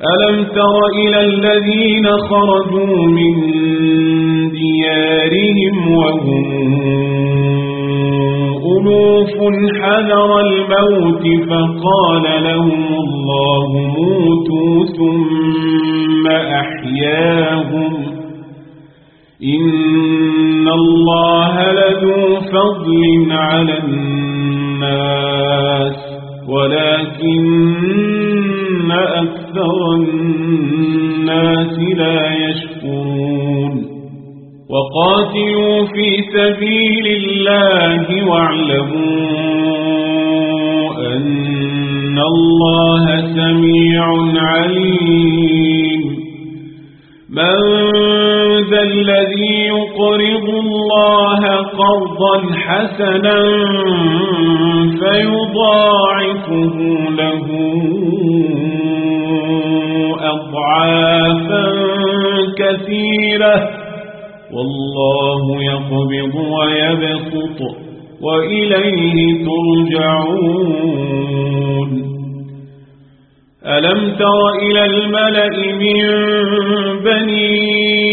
ألم تر إلى الذين خرجوا من ديارهم وهم ألوف حذر الموت فقال لهم الله موتوا ثم أحياهم إن الله لذو فضل على الناس ولكن أكثر الناس لا يشكرون وقاتلوا في سبيل الله واعلموا أن الله سميع عليم من ذا الذي يقرض الله قرضا حسنا فيضاعفه له أضعافا كثيرة والله يقبض ويبسط وإليه ترجعون ألم تر إلى الملأ من بني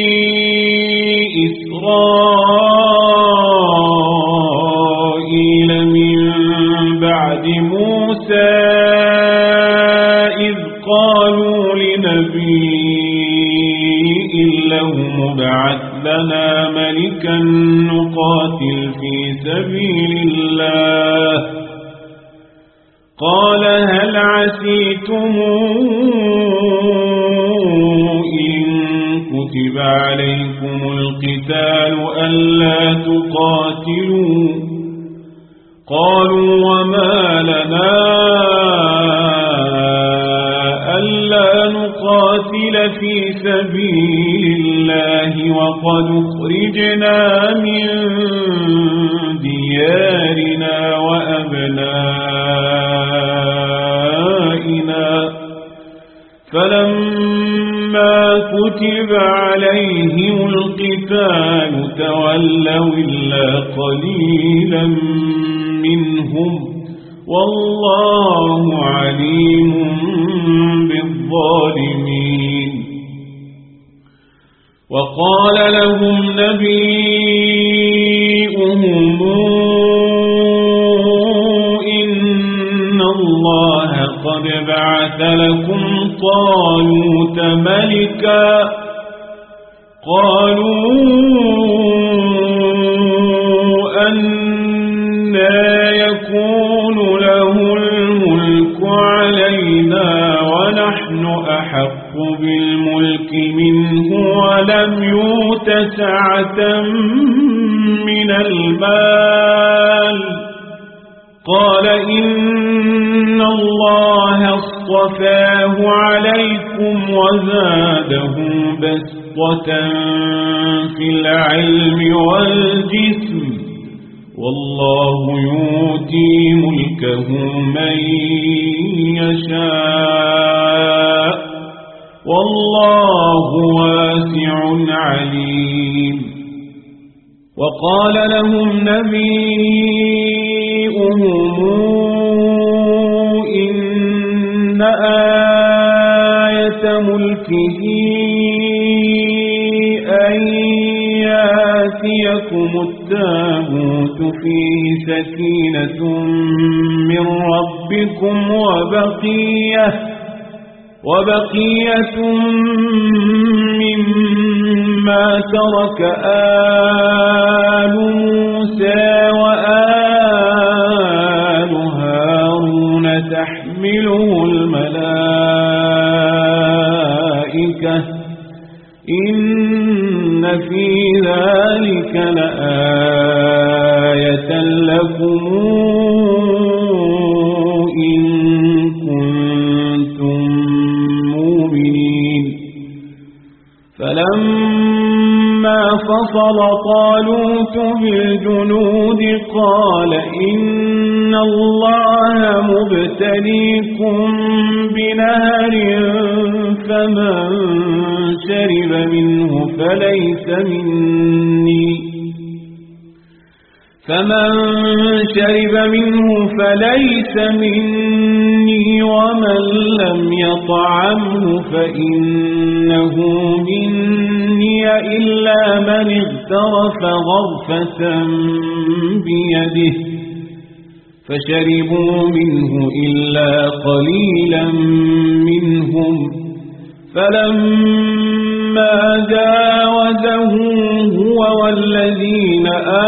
إسرائيل من بعد موسى إذ قالوا لنبي له ابعث لنا ملكا نقاتل في سبيل الله قال هل عسيتم إن كتب عليكم القتال ألا تقاتلوا قالوا وما لنا ألا نقاتل في سبيل الله وقد أخرجنا من ديارنا وأبنائنا فلما كتب عليهم القتال تولوا إلا قليلا منهم والله عليم بالظالمين وقال لهم نبيهم إن الله قد بعث لكم طالوت ملكا قالوا أنى يكون له الملك علينا ونحن أحق بالملك منه ولم يؤت سعة من المال قال إن الله اصطفاه عليكم وزاده بسطة في العلم والجسم والله يؤتي ملكه من يشاء والله واسع عليم وقال لهم نبيهم إن آية ملكه أن يأتيكم التابوت فيه سكينة من ربكم وبقية مما ترك آل موسى وآل هارون تحمله الملائكة إن في ذلك لآية لكم إن كنتم مؤمنين فلما فصل طالوت بالجنود قال إن الله مبتليكم بنهر فمن شرب منه فمن شرب منه فليس مني ومن لم يطعمه فإنه مني إلا من اغترف غرفة بيده فشربوا منه إلا قليلا منهم فلما جاوزه هو والذين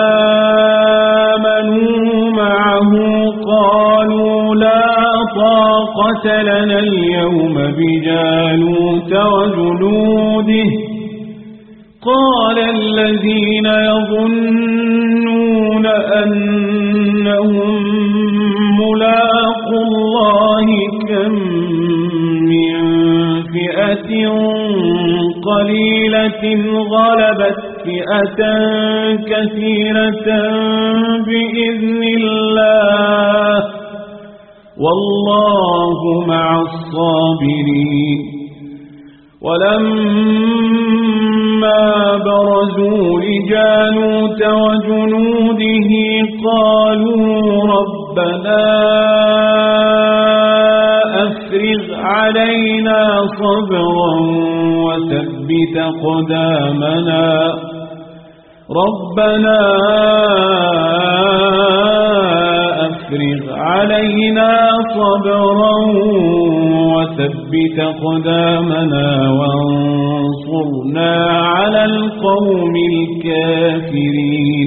آمنوا معه قالوا لا طاقة لنا اليوم بجالوت وجنوده قال الذين يظنون أنهم ملاقوا الله كم من فئة قليلة غلبت فئة كثيرة بإذن الله والله مع الصابرين ولما برزوا لجالوت وجنوده قالوا ربنا أفرغ علينا صبرا وثبت قدامنا ربنا أفرغ علينا صبرا وثبت قدامنا وانصرنا على القوم الكافرين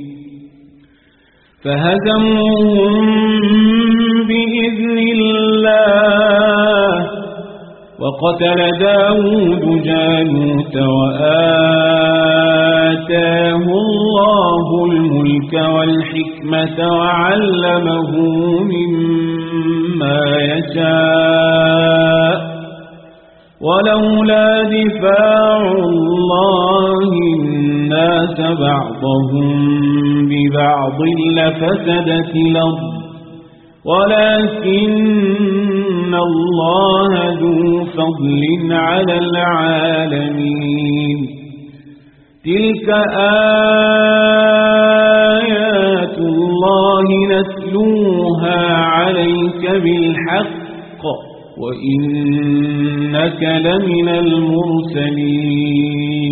فهزموهم بإذن الله وقتل داود جالوت وآتاه الله الملك والحكمة وعلمه مما يشاء ولولا دفاع الله الناس بعضهم ببعض لفسدت الأرض ولكن الله ذو فضل على العالمين تلك آيات الله نتلوها عليك بالحق وإنك لمن المرسلين